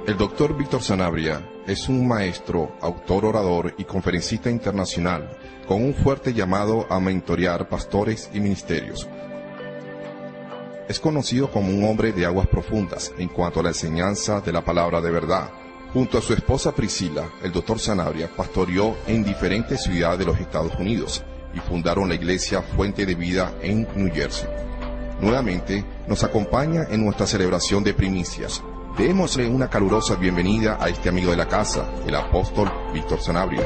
El doctor Víctor Sanabria es un maestro, autor, orador y conferencista internacional con un fuerte llamado a mentorear pastores y ministerios. Es conocido como un hombre de aguas profundas en cuanto a la enseñanza de la palabra de verdad. Junto a su esposa Priscila, el doctor Sanabria pastoreó en diferentes ciudades de los Estados Unidos y fundaron la iglesia Fuente de Vida en New Jersey. Nuevamente nos acompaña en nuestra celebración de primicias. Démosle una calurosa bienvenida a este amigo de la casa, el apóstol Víctor Sanabria.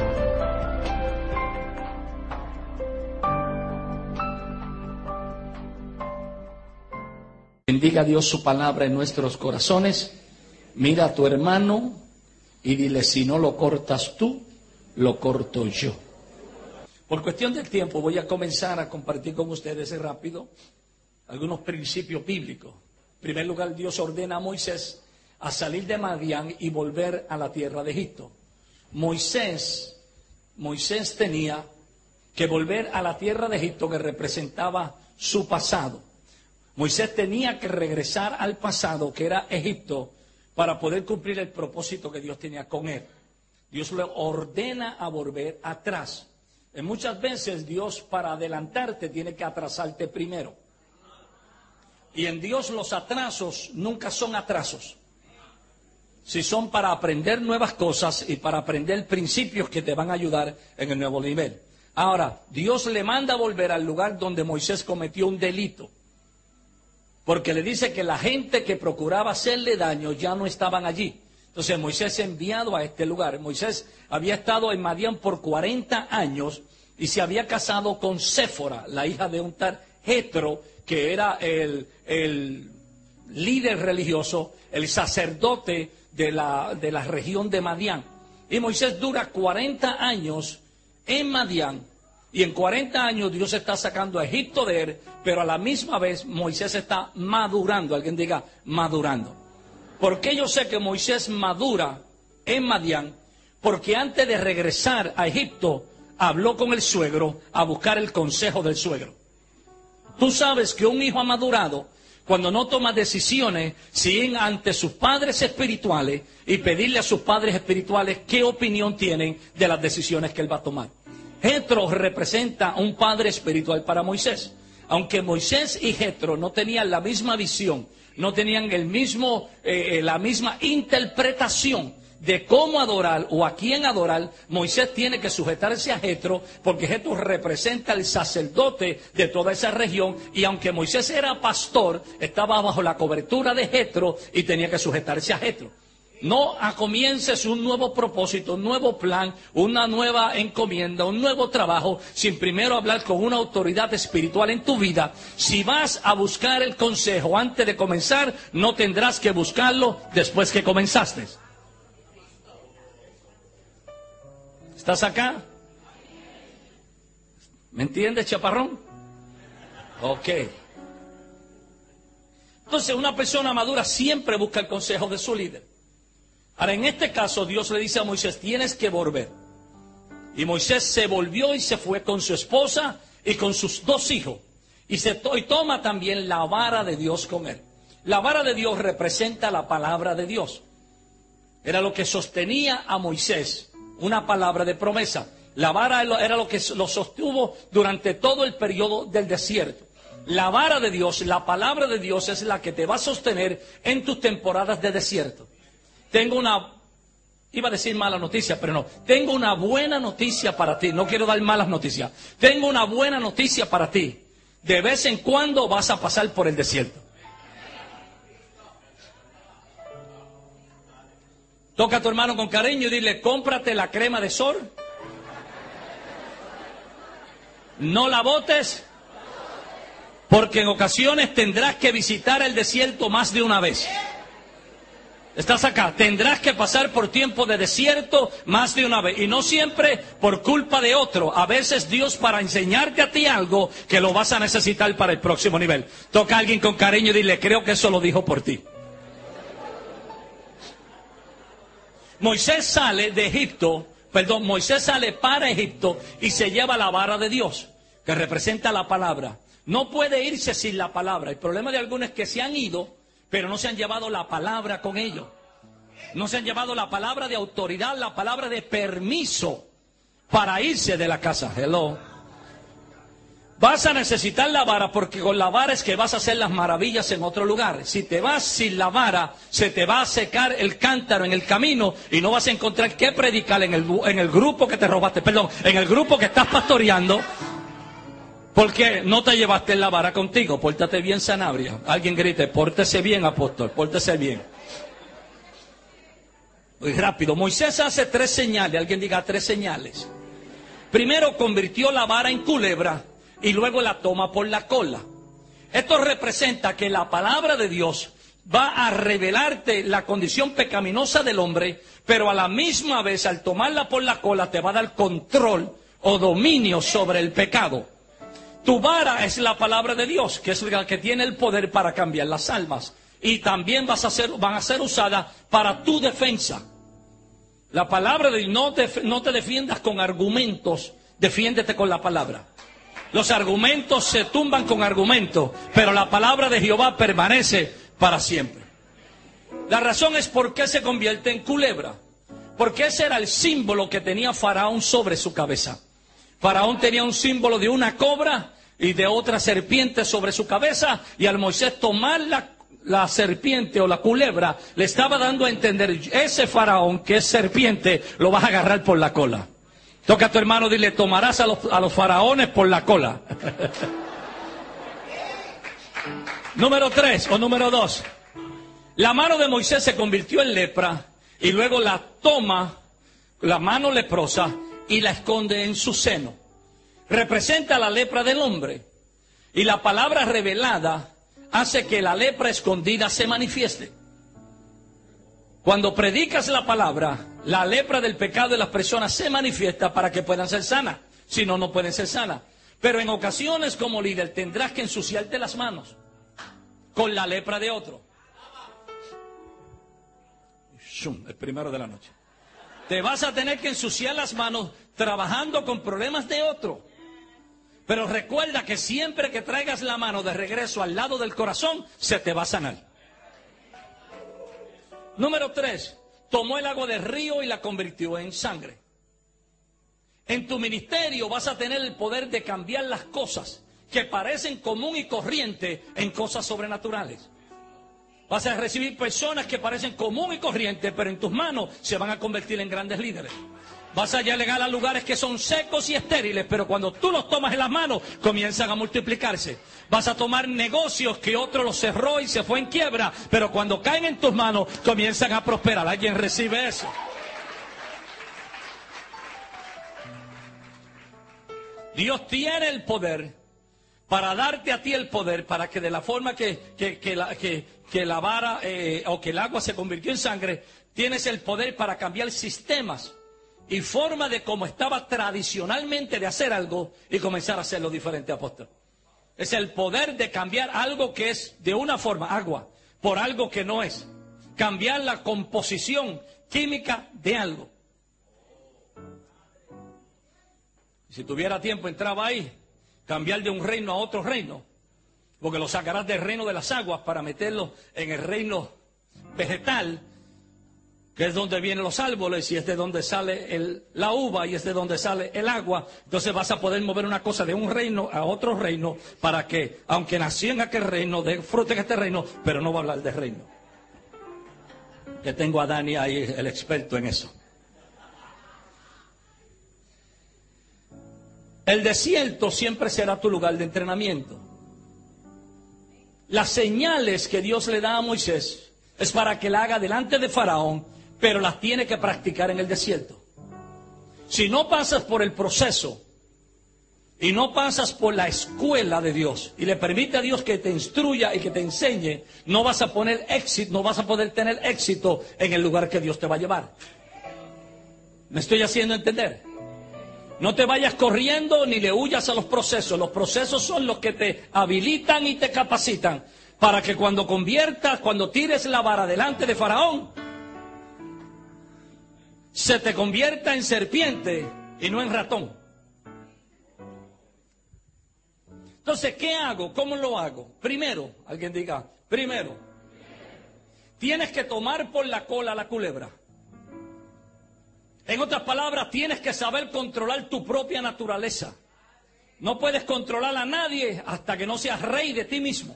Bendiga a Dios su palabra en nuestros corazones. Mira a tu hermano y dile: si no lo cortas tú, lo corto yo. Por cuestión del tiempo voy a comenzar a compartir con ustedes rápido algunos principios bíblicos. En primer lugar, Dios ordena a Moisés a salir de Madián y volver a la tierra de Egipto. Moisés tenía que volver a la tierra de Egipto, que representaba su pasado. Moisés tenía que regresar al pasado, que era Egipto, para poder cumplir el propósito que Dios tenía con él. Dios le ordena a volver atrás. Muchas veces Dios, para adelantarte, tiene que atrasarte primero. Y en Dios los atrasos nunca son atrasos. Si son para aprender nuevas cosas y para aprender principios que te van a ayudar en el nuevo nivel. Ahora, Dios le manda a volver al lugar donde Moisés cometió un delito. Porque le dice que la gente que procuraba hacerle daño ya no estaban allí. Entonces Moisés es enviado a este lugar. Moisés había estado en Madián por 40 años y se había casado con Séfora, la hija de un tal Jetro, que era el líder religioso, el sacerdote de la región de Madián. Y Moisés dura 40 años en Madián. Y en 40 años Dios está sacando a Egipto de él, pero a la misma vez Moisés está madurando. Alguien diga, madurando. ¿Por qué yo sé que Moisés madura en Madián? Porque antes de regresar a Egipto, habló con el suegro a buscar el consejo del suegro. Tú sabes que un hijo ha madurado cuando no toma decisiones sin ante sus padres espirituales y pedirle a sus padres espirituales qué opinión tienen de las decisiones que él va a tomar. Jetro representa un padre espiritual para Moisés. Aunque Moisés y Jetro no tenían la misma visión, no tenían la misma interpretación de cómo adorar o a quién adorar, Moisés tiene que sujetarse a Jetro, porque Jetro representa el sacerdote de toda esa región, y aunque Moisés era pastor, estaba bajo la cobertura de Jetro y tenía que sujetarse a Jetro. No comiences un nuevo propósito, un nuevo plan, una nueva encomienda, un nuevo trabajo, sin primero hablar con una autoridad espiritual en tu vida. Si vas a buscar el consejo antes de comenzar, no tendrás que buscarlo después que comenzaste. ¿Estás acá? ¿Me entiendes, chaparrón? Ok. Entonces, una persona madura siempre busca el consejo de su líder. Ahora, en este caso, Dios le dice a Moisés: tienes que volver. Y Moisés se volvió y se fue con su esposa y con sus 2 hijos. Y toma también la vara de Dios con él. La vara de Dios representa la palabra de Dios. Era lo que sostenía a Moisés. Una palabra de promesa. La vara era lo que lo sostuvo durante todo el periodo del desierto. La vara de Dios, la palabra de Dios, es la que te va a sostener en tus temporadas de desierto. Iba a decir mala noticia, pero no. Tengo una buena noticia para ti. No quiero dar malas noticias. Tengo una buena noticia para ti. De vez en cuando vas a pasar por el desierto. Toca a tu hermano con cariño y dile: cómprate la crema de sol. No la botes, porque en ocasiones tendrás que visitar el desierto más de una vez. Estás acá, tendrás que pasar por tiempo de desierto más de una vez. Y no siempre por culpa de otro. A veces Dios, para enseñarte a ti algo que lo vas a necesitar para el próximo nivel. Toca a alguien con cariño y dile: creo que eso lo dijo por ti. Moisés sale para Egipto y se lleva la vara de Dios, que representa la palabra. No puede irse sin la palabra. El problema de algunos es que se han ido, pero no se han llevado la palabra con ellos. No se han llevado la palabra de autoridad, la palabra de permiso para irse de la casa. Hello. Vas a necesitar la vara, porque con la vara es que vas a hacer las maravillas en otro lugar. Si te vas sin la vara, se te va a secar el cántaro en el camino y no vas a encontrar qué predicar en el grupo que te robaste, perdón, en el grupo que estás pastoreando, porque no te llevaste la vara contigo. Pórtate bien, Sanabria. Alguien grite, pórtese bien, apóstol, pórtese bien. Muy rápido. Moisés hace 3 señales. Alguien diga 3 señales. Primero convirtió la vara en culebra y luego la toma por la cola. Esto representa que la palabra de Dios va a revelarte la condición pecaminosa del hombre, pero a la misma vez, al tomarla por la cola, te va a dar control o dominio sobre el pecado. Tu vara es la palabra de Dios, que es la que tiene el poder para cambiar las almas. Y también van a ser usadas para tu defensa. La palabra de Dios, no te defiendas con argumentos, defiéndete con la palabra. Los argumentos se tumban con argumentos, pero la palabra de Jehová permanece para siempre. La razón es por qué se convierte en culebra. Porque ese era el símbolo que tenía Faraón sobre su cabeza. Faraón tenía un símbolo de una cobra y de otra serpiente sobre su cabeza, y al Moisés tomar la serpiente o la culebra, le estaba dando a entender, ese faraón que es serpiente, lo vas a agarrar por la cola. Toca a tu hermano, dile, tomarás a los faraones por la cola. Número 3 o número 2. La mano de Moisés se convirtió en lepra y luego la toma, la mano leprosa, y la esconde en su seno. Representa la lepra del hombre. Y la palabra revelada hace que la lepra escondida se manifieste. Cuando predicas la palabra, la lepra del pecado de las personas se manifiesta para que puedan ser sanas. Si no, no pueden ser sanas. Pero en ocasiones como líder tendrás que ensuciarte las manos con la lepra de otro. El primero de la noche. Te vas a tener que ensuciar las manos trabajando con problemas de otro. Pero recuerda que siempre que traigas la mano de regreso al lado del corazón, se te va a sanar. Número 3, tomó el agua del río y la convirtió en sangre. En tu ministerio vas a tener el poder de cambiar las cosas que parecen común y corriente en cosas sobrenaturales. Vas a recibir personas que parecen común y corriente, pero en tus manos se van a convertir en grandes líderes. Vas a llegar a lugares que son secos y estériles, pero cuando tú los tomas en las manos, comienzan a multiplicarse. Vas a tomar negocios que otro los cerró y se fue en quiebra, pero cuando caen en tus manos, comienzan a prosperar. ¿Alguien recibe eso? Dios tiene el poder para darte a ti el poder, para que de la forma que la vara o que el agua se convirtió en sangre, tienes el poder para cambiar sistemas y forma de cómo estaba tradicionalmente de hacer algo y comenzar a hacerlo diferente, apóstol. Es el poder de cambiar algo que es de una forma, agua, por algo que no es. Cambiar la composición química de algo. Si tuviera tiempo, entraba ahí. Cambiar de un reino a otro reino. Porque lo sacarás del reino de las aguas para meterlo en el reino vegetal, que es donde vienen los árboles y es de donde sale la uva y es de donde sale el agua. Entonces vas a poder mover una cosa de un reino a otro reino para que, aunque nació en aquel reino, dé fruto en este reino, pero no va a hablar de reino. Que tengo a Dani ahí, el experto en eso. El desierto siempre será tu lugar de entrenamiento. Las señales que Dios le da a Moisés es para que la haga delante de Faraón, pero las tiene que practicar en el desierto. Si no pasas por el proceso y no pasas por la escuela de Dios y le permite a Dios que te instruya y que te enseñe, no vas a poder tener éxito en el lugar que Dios te va a llevar. ¿Me estoy haciendo entender? No te vayas corriendo ni le huyas a los procesos. Los procesos son los que te habilitan y te capacitan para que cuando tires la vara delante de Faraón, se te convierta en serpiente y no en ratón. Entonces, ¿qué hago? ¿Cómo lo hago? Primero, alguien diga, primero, tienes que tomar por la cola a la culebra. En otras palabras, tienes que saber controlar tu propia naturaleza. No puedes controlar a nadie hasta que no seas rey de ti mismo.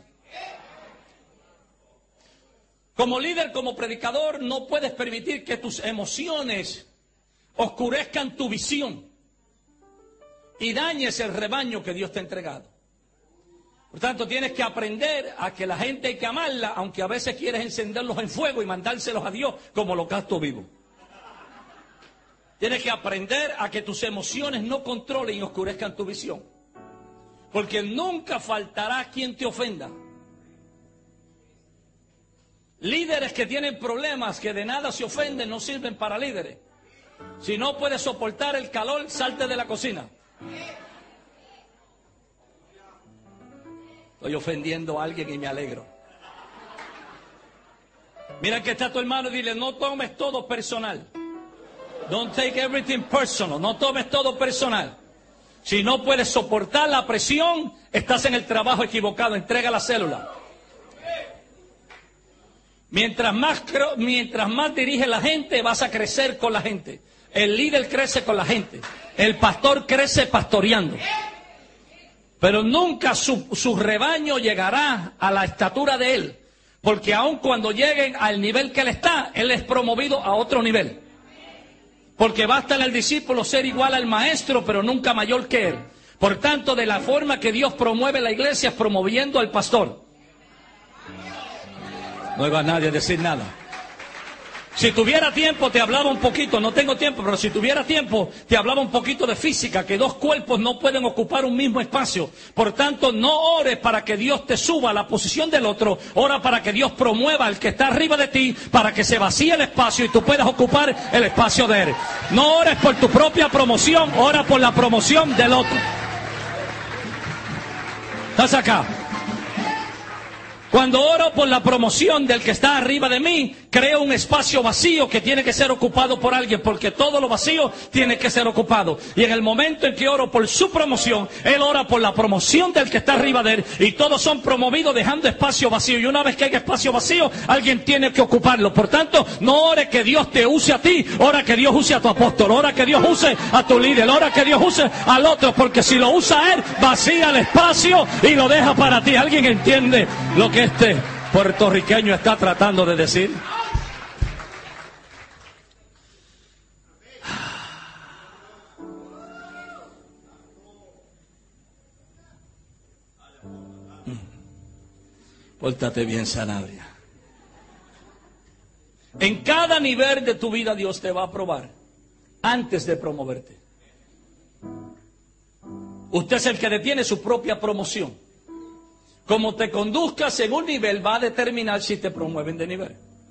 Como líder, como predicador, no puedes permitir que tus emociones oscurezcan tu visión y dañes el rebaño que Dios te ha entregado. Por tanto, tienes que aprender a que la gente hay que amarla, aunque a veces quieres encenderlos en fuego y mandárselos a Dios como holocausto vivo. Tienes que aprender a que tus emociones no controlen y oscurezcan tu visión. Porque nunca faltará quien te ofenda. Líderes que tienen problemas, que de nada se ofenden, no sirven para líderes. Si no puedes soportar el calor, salte de la cocina. Estoy ofendiendo a alguien y me alegro. Mira que está tu hermano y dile, no tomes todo personal. Don't take everything personal. No tomes todo personal. Si no puedes soportar la presión, estás en el trabajo equivocado. Entrega la célula. Mientras más dirige la gente, vas a crecer con la gente. El líder crece con la gente. El pastor crece pastoreando. Pero nunca su rebaño llegará a la estatura de él. Porque aun cuando lleguen al nivel que él está, él es promovido a otro nivel. Porque basta en el discípulo ser igual al maestro, pero nunca mayor que él. Por tanto, de la forma que Dios promueve la iglesia es promoviendo al pastor. No iba a nadie a decir nada. Si tuviera tiempo te hablaba un poquito, no tengo tiempo, pero si tuviera tiempo te hablaba un poquito de física, que dos cuerpos no pueden ocupar un mismo espacio. Por tanto, no ores para que Dios te suba a la posición del otro, ora para que Dios promueva al que está arriba de ti, para que se vacíe el espacio y tú puedas ocupar el espacio de él. No ores por tu propia promoción, ora por la promoción del otro. ¿Estás acá? Cuando oro por la promoción del que está arriba de mí, creo un espacio vacío que tiene que ser ocupado por alguien, porque todo lo vacío tiene que ser ocupado. Y en el momento en que oro por su promoción, él ora por la promoción del que está arriba de él, y todos son promovidos dejando espacio vacío. Y una vez que hay espacio vacío, alguien tiene que ocuparlo. Por tanto, no ore que Dios te use a ti, ora que Dios use a tu apóstol, ora que Dios use a tu líder, ora que Dios use al otro, porque si lo usa él, vacía el espacio y lo deja para ti. ¿Alguien entiende lo que este puertorriqueño está tratando de decir? Pórtate bien, Sanabria. En cada nivel de tu vida Dios te va a probar antes de promoverte. Usted es el que detiene su propia promoción. Como te conduzcas en un nivel va a determinar si te promueven de nivel.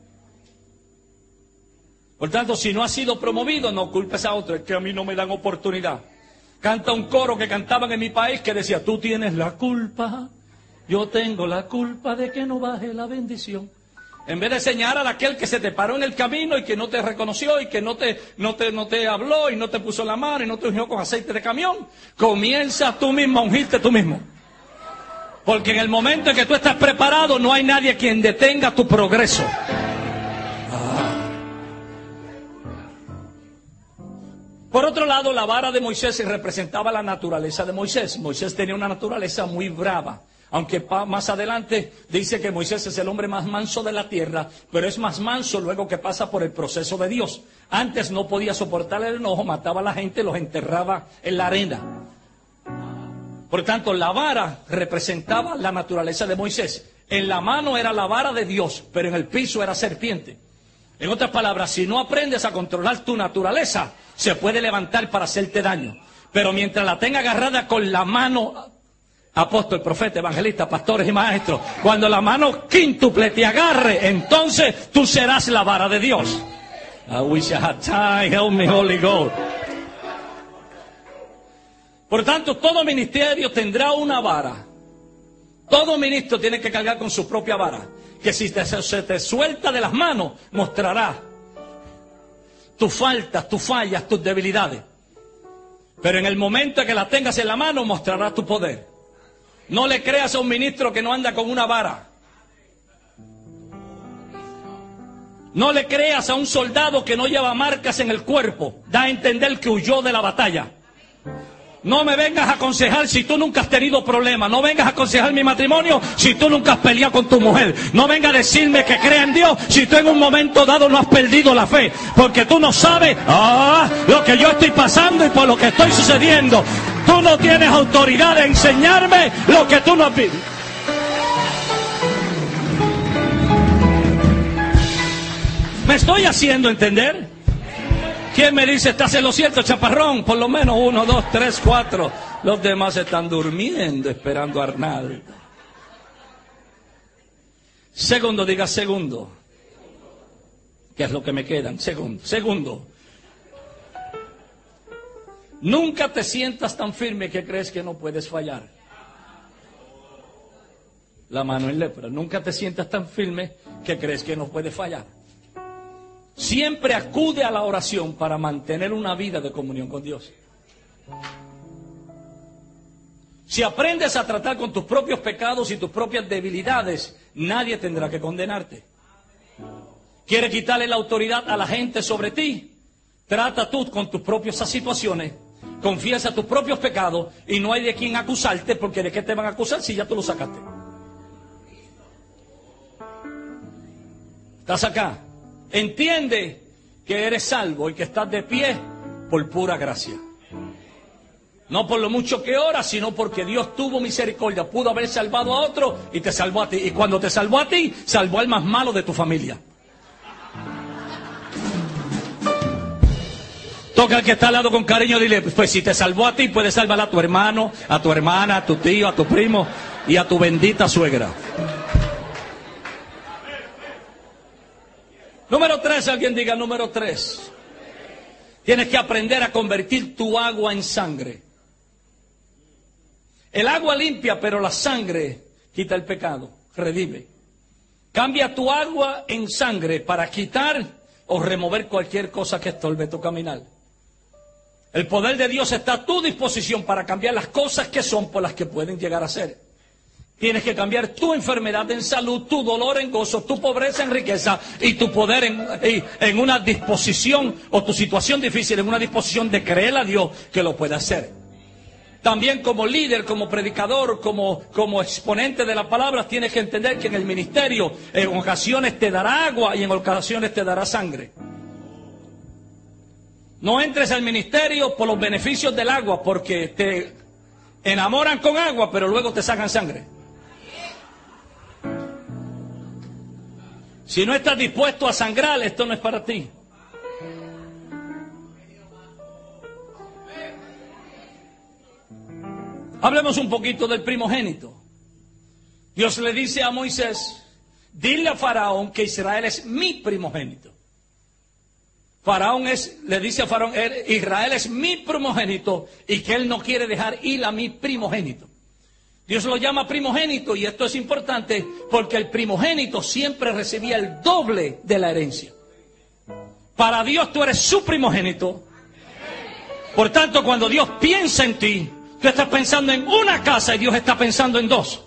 Por tanto, si no has sido promovido, no culpes a otro, es que a mí no me dan oportunidad. Canta un coro que cantaban en mi país que decía, tú tienes la culpa, yo tengo la culpa de que no baje la bendición. En vez de señalar a aquel que se te paró en el camino y que no te reconoció y que no te habló y no te puso la mano y no te ungió con aceite de camión, comienza tú mismo a ungirte tú mismo. Porque en el momento en que tú estás preparado, no hay nadie quien detenga tu progreso. Por otro lado, la vara de Moisés representaba la naturaleza de Moisés. Moisés tenía una naturaleza muy brava. Aunque más adelante dice que Moisés es el hombre más manso de la tierra, pero es más manso luego que pasa por el proceso de Dios. Antes no podía soportar el enojo, mataba a la gente, los enterraba en la arena. Por tanto, la vara representaba la naturaleza de Moisés. En la mano era la vara de Dios, pero en el piso era serpiente. En otras palabras, si no aprendes a controlar tu naturaleza, se puede levantar para hacerte daño. Pero mientras la tenga agarrada con la mano, apóstol, profeta, evangelista, pastores y maestros, cuando la mano quíntuple te agarre, entonces tú serás la vara de Dios. I wish I had time, help me, Holy Ghost. Por tanto, todo ministerio tendrá una vara. Todo ministro tiene que cargar con su propia vara, que si se te suelta de las manos, mostrará tus faltas, tus fallas, tus debilidades. Pero en el momento en que la tengas en la mano, mostrará tu poder. No le creas a un ministro que no anda con una vara. No le creas a un soldado que no lleva marcas en el cuerpo. Da a entender que huyó de la batalla. No me vengas a aconsejar si tú nunca has tenido problemas. No vengas a aconsejar mi matrimonio si tú nunca has peleado con tu mujer. No vengas a decirme que crea en Dios si tú en un momento dado no has perdido la fe. Porque tú no sabes lo que yo estoy pasando y por lo que estoy sucediendo. Tú no tienes autoridad de enseñarme lo que tú no has visto. ¿Me estoy haciendo entender? ¿Quién me dice, estás en lo cierto, chaparrón? Por lo menos 1, 2, 3, 4. Los demás están durmiendo esperando a Arnaldo. Segundo, diga segundo. ¿Qué es lo que me quedan? Segundo. Nunca te sientas tan firme que crees que no puedes fallar. La mano en lepra. Nunca te sientas tan firme que crees que no puedes fallar. Siempre acude a la oración para mantener una vida de comunión con Dios. Si aprendes a tratar con tus propios pecados y tus propias debilidades, nadie tendrá que condenarte. ¿Quieres quitarle la autoridad a la gente sobre ti? Trata tú con tus propias situaciones, confiesa tus propios pecados y no hay de quién acusarte, porque ¿de qué te van a acusar si ya tú lo sacaste? ¿Estás acá? Entiende que eres salvo y que estás de pie por pura gracia. No por lo mucho que oras, sino porque Dios tuvo misericordia. Pudo haber salvado a otro y te salvó a ti. Y cuando te salvó a ti, salvó al más malo de tu familia. Toca al que está al lado con cariño, dile, pues si te salvó a ti, puedes salvar a tu hermano, a tu hermana, a tu tío, a tu primo y a tu bendita suegra. Número 3, alguien diga número 3. Tienes que aprender a convertir tu agua en sangre. El agua limpia, pero la sangre quita el pecado, redime. Cambia tu agua en sangre para quitar o remover cualquier cosa que estorbe tu caminar. El poder de Dios está a tu disposición para cambiar las cosas que son por las que pueden llegar a ser. Tienes que cambiar tu enfermedad en salud, tu dolor en gozo, tu pobreza en riqueza y tu poder en una disposición o tu situación difícil en una disposición de creer a Dios que lo puede hacer. También como líder, como predicador, como exponente de la palabra, tienes que entender que en el ministerio en ocasiones te dará agua y en ocasiones te dará sangre. No entres al ministerio por los beneficios del agua, porque te enamoran con agua, pero luego te sacan sangre. Si no estás dispuesto a sangrar, esto no es para ti. Hablemos un poquito del primogénito. Dios le dice a Moisés, dile a Faraón que Israel es mi primogénito. Le dice a Faraón, Israel es mi primogénito y que él no quiere dejar ir a mi primogénito. Dios lo llama primogénito y esto es importante porque el primogénito siempre recibía el doble de la herencia. Para Dios tú eres su primogénito. Por tanto, cuando Dios piensa en ti, tú estás pensando en una casa y Dios está pensando en 2.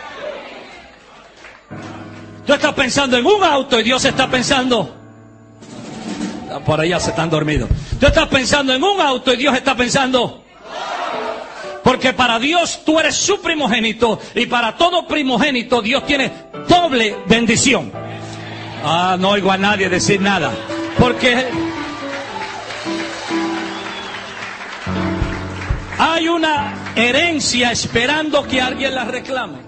Tú estás pensando en un auto y Dios está pensando... Por allá se están dormidos. Tú estás pensando en un auto y Dios está pensando... Porque para Dios tú eres su primogénito y para todo primogénito Dios tiene doble bendición. No oigo a nadie decir nada. Porque hay una herencia esperando que alguien la reclame.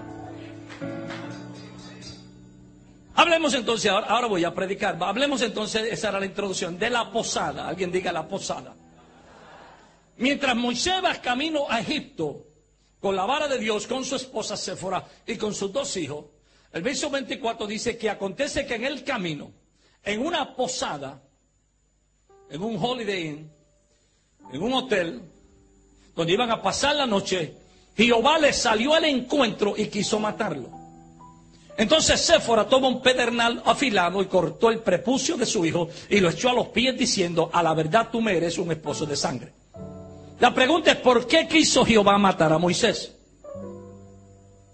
Hablemos entonces, ahora voy a predicar. Hablemos entonces, esa era la introducción, de la posada. Alguien diga la posada. Mientras Moisés va camino a Egipto, con la vara de Dios, con su esposa Séfora y con sus 2 hijos, el verso 24 dice que acontece que en el camino, en una posada, en un Holiday Inn, en un hotel, donde iban a pasar la noche, Jehová les salió al encuentro y quiso matarlo. Entonces Séfora toma un pedernal afilado y cortó el prepucio de su hijo y lo echó a los pies diciendo, a la verdad tú me eres un esposo de sangre. La pregunta es, ¿por qué quiso Jehová matar a Moisés?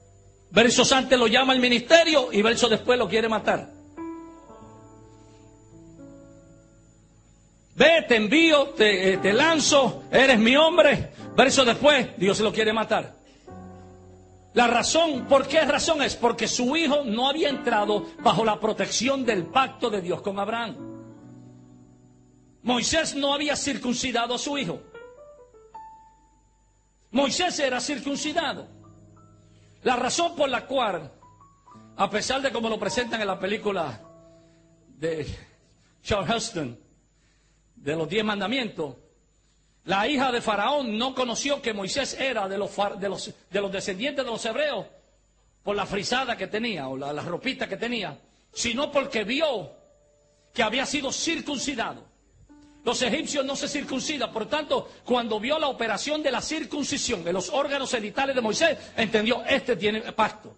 Versos antes lo llama al ministerio y versos después lo quiere matar. Ve, te envío, te lanzo, eres mi hombre. Verso después, Dios lo quiere matar. La razón, ¿por qué razón es? Porque su hijo no había entrado bajo la protección del pacto de Dios con Abraham. Moisés no había circuncidado a su hijo. Moisés era circuncidado. La razón por la cual, a pesar de como lo presentan en la película de Charles Heston, de los 10 mandamientos, la hija de Faraón no conoció que Moisés era de los descendientes de los hebreos por la frisada que tenía o la ropita que tenía, sino porque vio que había sido circuncidado. Los egipcios no se circuncidan, por tanto, cuando vio la operación de la circuncisión de los órganos genitales de Moisés, entendió, este tiene pacto.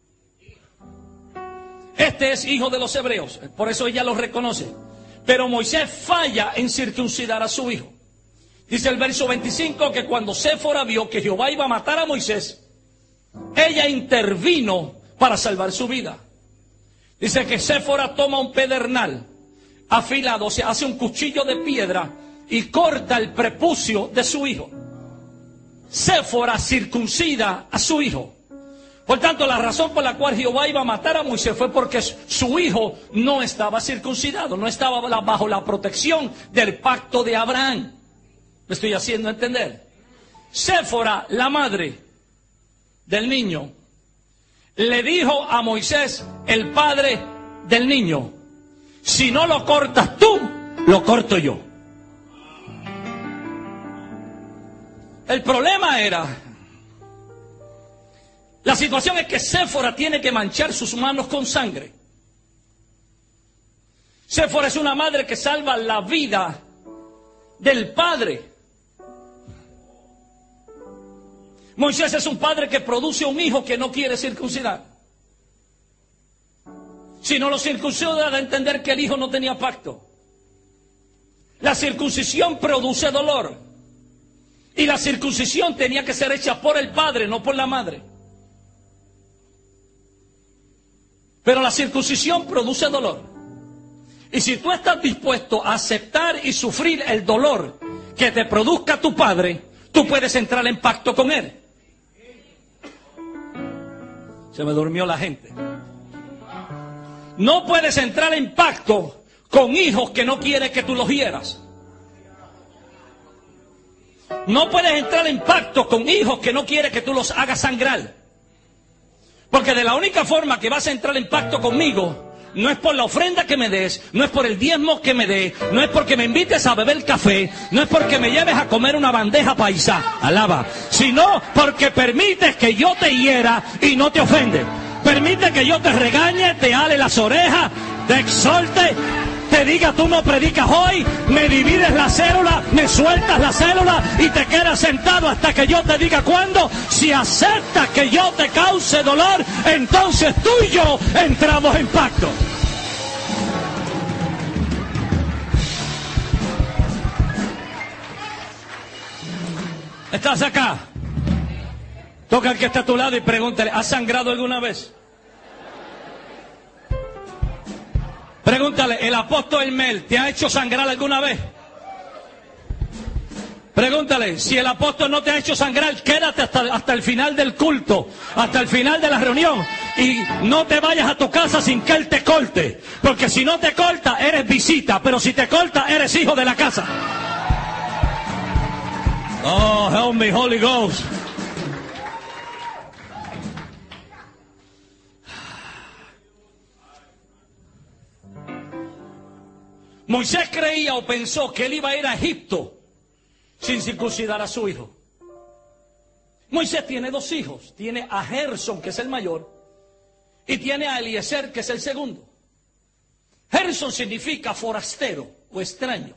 Este es hijo de los hebreos, por eso ella lo reconoce. Pero Moisés falla en circuncidar a su hijo. Dice el verso 25 que cuando Séfora vio que Jehová iba a matar a Moisés, ella intervino para salvar su vida. Dice que Séfora toma un pedernal afilado, o sea, hace un cuchillo de piedra y corta el prepucio de su hijo. Séfora circuncida a su hijo. Por tanto, la razón por la cual Jehová iba a matar a Moisés fue porque su hijo no estaba circuncidado, no estaba bajo la protección del pacto de Abraham. ¿Me estoy haciendo entender? Séfora, la madre del niño, le dijo a Moisés, el padre del niño, si no lo cortas tú, lo corto yo. El problema era, la situación es que Séfora tiene que manchar sus manos con sangre. Séfora es una madre que salva la vida del padre. Moisés es un padre que produce un hijo que no quiere circuncidar. Si no lo circuncida, da a entender que el hijo no tenía pacto. La circuncisión produce dolor. Y la circuncisión tenía que ser hecha por el padre, no por la madre. Pero la circuncisión produce dolor. Y si tú estás dispuesto a aceptar y sufrir el dolor que te produzca tu padre, tú puedes entrar en pacto con él. Se me durmió la gente. No puedes entrar en pacto con hijos que no quieren que tú los hieras. No puedes entrar en pacto con hijos que no quieren que tú los hagas sangrar. Porque de la única forma que vas a entrar en pacto conmigo, no es por la ofrenda que me des, no es por el diezmo que me des, no es porque me invites a beber café, no es porque me lleves a comer una bandeja paisa, alaba, sino porque permites que yo te hiera y no te ofende. Permite que yo te regañe, te ale las orejas, te exhorte, te diga tú no predicas hoy, me divides la célula, me sueltas la célula y te quedas sentado hasta que yo te diga cuándo. Si aceptas que yo te cause dolor, entonces tú y yo entramos en pacto. ¿Estás acá? Toca al que está a tu lado y pregúntale, ¿has sangrado alguna vez? Pregúntale, ¿el apóstol Mel te ha hecho sangrar alguna vez? Pregúntale, si el apóstol no te ha hecho sangrar, quédate hasta el final del culto, hasta el final de la reunión, y no te vayas a tu casa sin que él te corte, porque si no te corta, eres visita, pero si te corta, eres hijo de la casa. Oh, help me, Holy Ghost. Moisés creía o pensó que él iba a ir a Egipto sin circuncidar a su hijo. Moisés tiene 2 hijos. Tiene a Gerson, que es el mayor, y tiene a Eliezer, que es el segundo. Gerson significa forastero o extraño.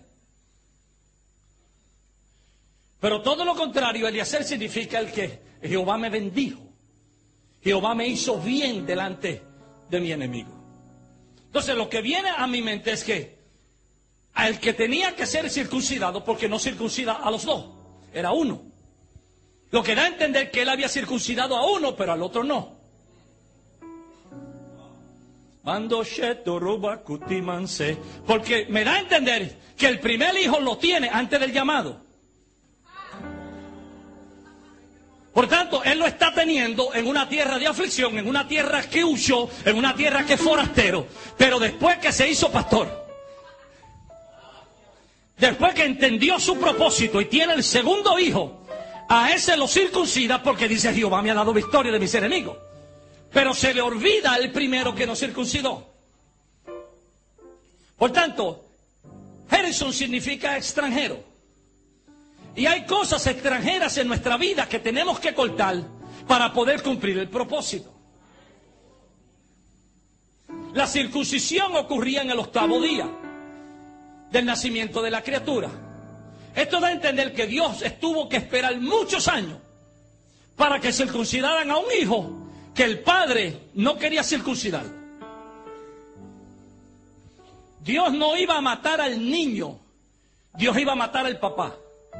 Pero todo lo contrario, Eliezer significa el que Jehová me bendijo. Jehová me hizo bien delante de mi enemigo. Entonces lo que viene a mi mente es que al que tenía que ser circuncidado, porque no circuncida a los 2, era uno. Lo que da a entender que él había circuncidado a uno, pero al otro no. Porque me da a entender que el primer hijo lo tiene antes del llamado. Por tanto, él lo está teniendo en una tierra de aflicción, en una tierra que huyó, en una tierra que es forastero. Pero después que se hizo pastor, después que entendió su propósito y tiene el segundo hijo, a ese lo circuncida porque dice: Jehová me ha dado victoria de mis enemigos. Pero se le olvida el primero que no circuncidó. Por tanto, Harrison significa extranjero. Y hay cosas extranjeras en nuestra vida que tenemos que cortar para poder cumplir el propósito. La circuncisión ocurría en el 8º día del nacimiento de la criatura. Esto da a entender que Dios tuvo que esperar muchos años para que circuncidaran a un hijo que el padre no quería circuncidar. Dios no iba a matar al niño, Dios iba a matar al papá.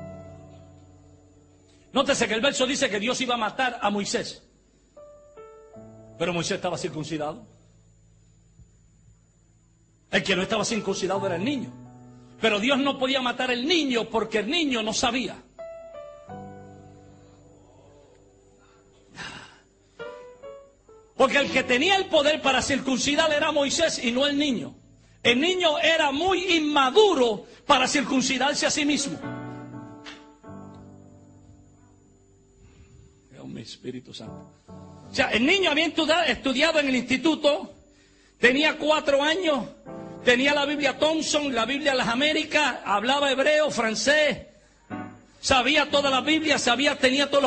Nótese que el verso dice que Dios iba a matar a Moisés, pero Moisés estaba circuncidado. El que no estaba circuncidado era el niño. Pero Dios no podía matar al niño porque el niño no sabía. Porque el que tenía el poder para circuncidar era Moisés y no el niño. El niño era muy inmaduro para circuncidarse a sí mismo. Mi Espíritu Santo. O sea, el niño había estudiado en el instituto, tenía 4 años, tenía la Biblia Thompson, la Biblia de las Américas, hablaba hebreo, francés, sabía toda la Biblia, tenía todos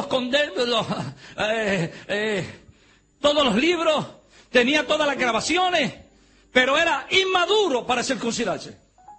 los libros, tenía todas las grabaciones, pero era inmaduro para circuncidarse.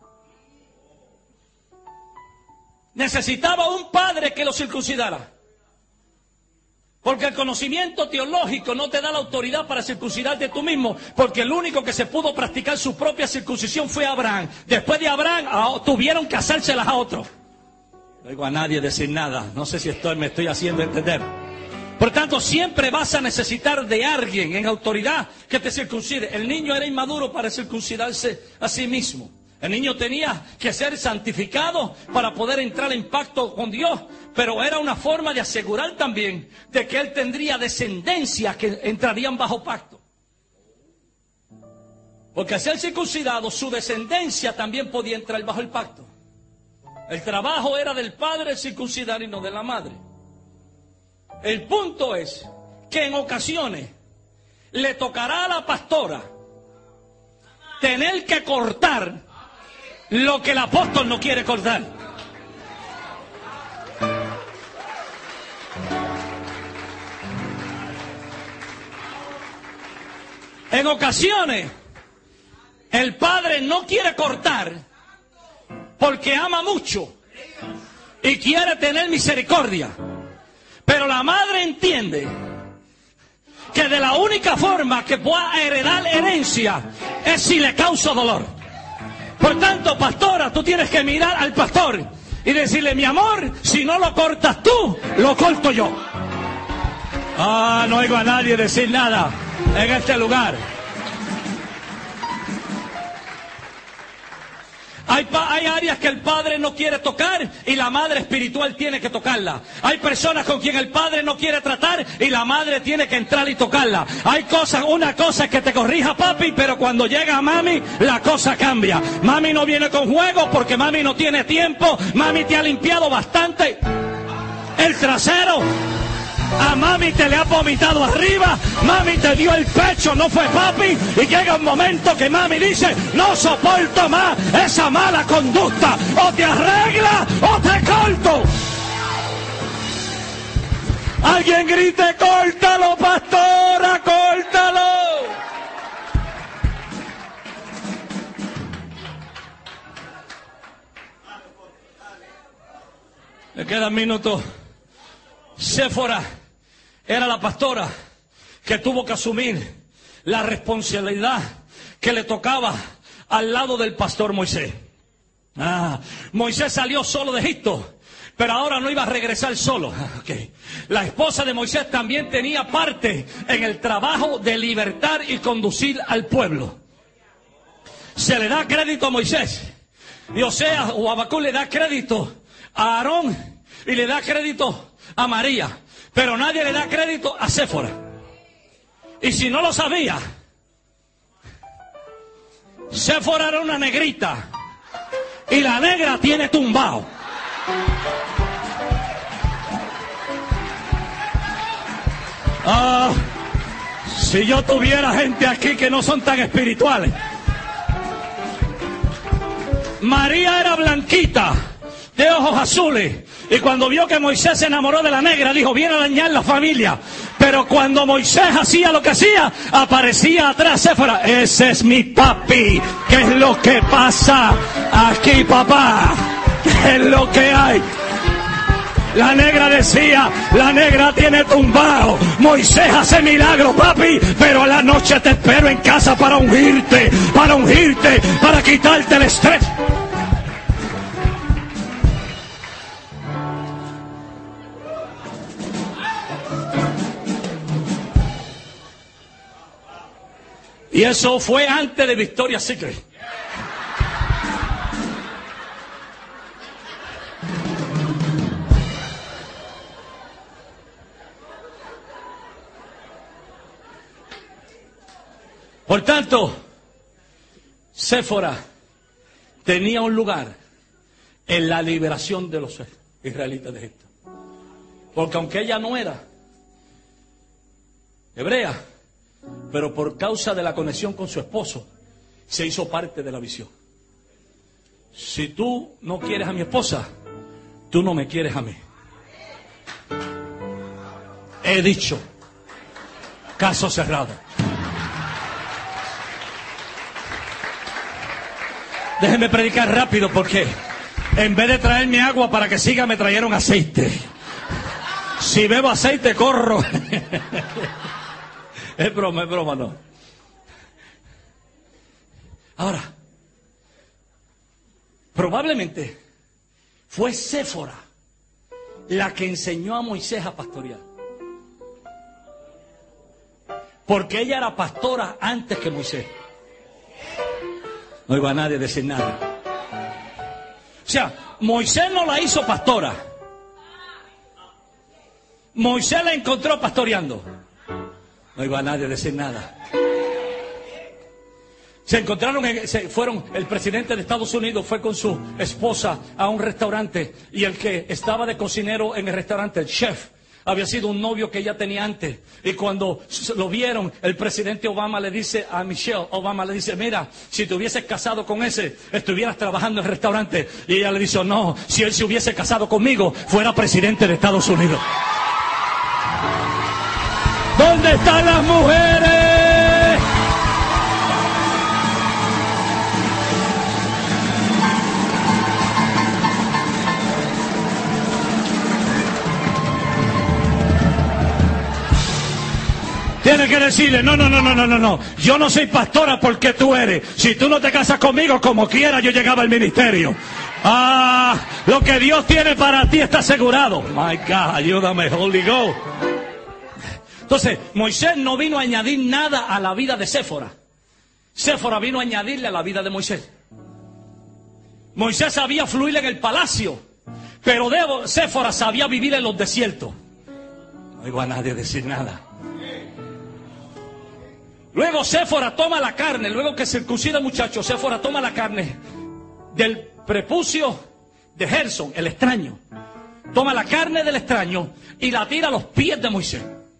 Necesitaba un padre que lo circuncidara. Porque el conocimiento teológico no te da la autoridad para circuncidarte tú mismo. Porque el único que se pudo practicar su propia circuncisión fue Abraham. Después de Abraham tuvieron que hacérselas a otros. No oigo a nadie decir nada. No sé si me estoy haciendo entender. Por tanto, siempre vas a necesitar de alguien en autoridad que te circuncide. El niño era inmaduro para circuncidarse a sí mismo. El niño tenía que ser santificado para poder entrar en pacto con Dios, pero era una forma de asegurar también de que él tendría descendencia que entrarían bajo pacto. Porque al ser circuncidado, su descendencia también podía entrar bajo el pacto. El trabajo era del padre circuncidar y no de la madre. El punto es que en ocasiones le tocará a la pastora tener que cortar lo que el apóstol no quiere cortar. En ocasiones, el padre no quiere cortar porque ama mucho y quiere tener misericordia. Pero la madre entiende que de la única forma que pueda heredar herencia es si le causa dolor. Por tanto, pastora, tú tienes que mirar al pastor y decirle: mi amor, si no lo cortas tú, lo corto yo. No oigo a nadie decir nada en este lugar. Hay áreas que el padre no quiere tocar y la madre espiritual tiene que tocarla. Hay personas con quien el padre no quiere tratar y la madre tiene que entrar y tocarla. Hay una cosa es que te corrija papi, pero cuando llega mami, la cosa cambia. Mami no viene con juegos porque mami no tiene tiempo. Mami te ha limpiado bastante el trasero. A mami te le ha vomitado arriba, mami te dio el pecho, no fue papi, y llega un momento que mami dice: no soporto más esa mala conducta, o te arregla o te corto. Alguien grite: córtalo, pastora, córtalo. Le quedan minutos. Séfora era la pastora que tuvo que asumir la responsabilidad que le tocaba al lado del pastor Moisés. Moisés salió solo de Egipto, Pero ahora no iba a regresar solo. Okay. La esposa de Moisés también tenía parte en el trabajo de libertar y conducir al pueblo. Se le da crédito a Moisés. Y Oseas o Habacuc le da crédito a Aarón y le da crédito a María. Pero nadie le da crédito a Séfora. Y si no lo sabía, Séfora era una negrita. Y la negra tiene tumbao. Si yo tuviera gente aquí que no son tan espirituales. María era blanquita, de ojos azules. Y cuando vio que Moisés se enamoró de la negra, dijo, viene a dañar la familia. Pero cuando Moisés hacía lo que hacía, aparecía atrás Séfora. Ese es mi papi. ¿Qué es lo que pasa aquí, papá? ¿Qué es lo que hay? La negra decía, la negra tiene tumbado. Moisés hace milagros, papi, pero a la noche te espero en casa para ungirte, para quitarte el estrés. Y eso fue antes de Victoria's Secret. Por tanto, Séfora tenía un lugar en la liberación de los israelitas de Egipto. Porque aunque ella no era hebrea, pero por causa de la conexión con su esposo, se hizo parte de la visión. Si tú no quieres a mi esposa, tú no me quieres a mí. He dicho, caso cerrado. Déjenme predicar rápido porque en vez de traerme agua para que siga, me trajeron aceite. Si bebo aceite, corro. Es broma, no. Ahora, probablemente fue Séfora la que enseñó a Moisés a pastorear. Porque ella era pastora antes que Moisés. No iba a nadie a decir nada. O sea, Moisés no la hizo pastora. Moisés la encontró pastoreando. No iba a nadie a decir nada. Se encontraron, el presidente de Estados Unidos fue con su esposa a un restaurante y el que estaba de cocinero en el restaurante, el chef, había sido un novio que ella tenía antes. Y cuando lo vieron, el presidente Obama le dice a Michelle Obama, le dice, mira, si te hubieses casado con ese, estuvieras trabajando en el restaurante. Y ella le dice, no, si él se hubiese casado conmigo, fuera presidente de Estados Unidos. ¿Dónde están las mujeres? Tiene que decirle, no. Yo no soy pastora porque tú eres. Si tú no te casas conmigo, como quiera, yo llegaba al ministerio. Lo que Dios tiene para ti está asegurado. My God, ayúdame, Holy Ghost. Entonces, Moisés no vino a añadir nada a la vida de Séfora. Séfora vino a añadirle a la vida de Moisés. Moisés sabía fluir en el palacio, pero Séfora sabía vivir en los desiertos. No oigo a nadie decir nada. Luego Séfora toma la carne, luego que circuncida el muchacho, Séfora toma la carne del prepucio de Gerson, el extraño. Toma la carne del extraño y la tira a los pies de Moisés.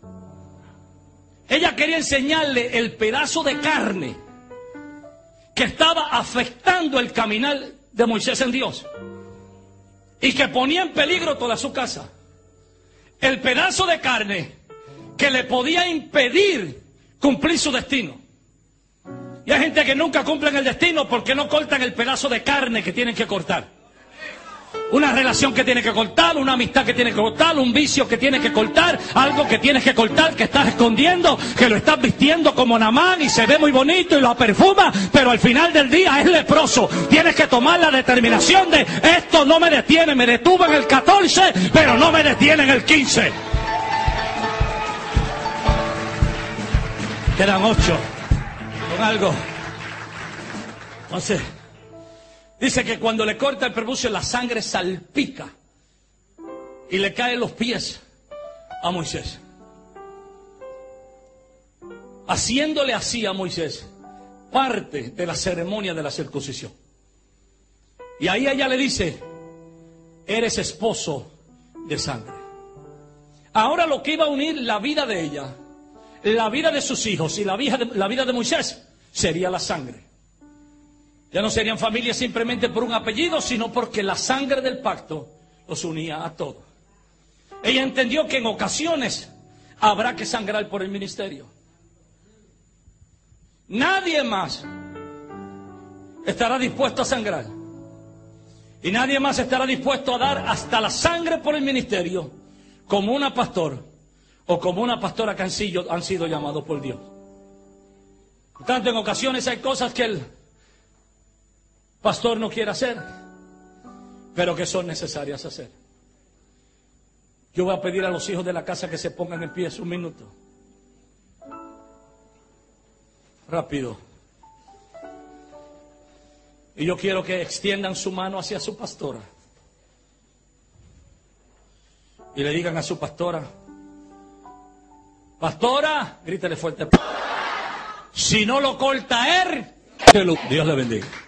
Ella quería enseñarle el pedazo de carne que estaba afectando el caminar de Moisés en Dios y que ponía en peligro toda su casa. El pedazo de carne que le podía impedir cumplir su destino. Y hay gente que nunca cumplen el destino porque no cortan el pedazo de carne que tienen que cortar. Una relación que tiene que cortar, una amistad que tiene que cortar, un vicio que tiene que cortar, algo que tienes que cortar, que estás escondiendo, que lo estás vistiendo como Naamán y se ve muy bonito y lo perfuma, pero al final del día es leproso. Tienes que tomar la determinación de esto no me detiene, me detuvo en el 14, pero no me detiene en el 15. Quedan 8 con algo. Entonces, dice que cuando le corta el prepucio, la sangre salpica y le cae en los pies a Moisés, haciéndole así a Moisés parte de la ceremonia de la circuncisión. Y ahí ella le dice: eres esposo de sangre. Ahora lo que iba a unir la vida de ella, la vida de sus hijos y la vida de Moisés sería la sangre. Ya no serían familias simplemente por un apellido, sino porque la sangre del pacto los unía a todos. Ella entendió que en ocasiones habrá que sangrar por el ministerio. Nadie más estará dispuesto a sangrar. Y nadie más estará dispuesto a dar hasta la sangre por el ministerio como una pastor o como una pastora que han sido llamados por Dios. Por tanto, en ocasiones hay cosas que el pastor no quiere hacer, pero que son necesarias hacer. Yo voy a pedir a los hijos de la casa que se pongan en pie un minuto. Rápido. Y yo quiero que extiendan su mano hacia su pastora. Y le digan a su pastora: pastora, grítele fuerte: si no lo corta él, Dios le bendiga.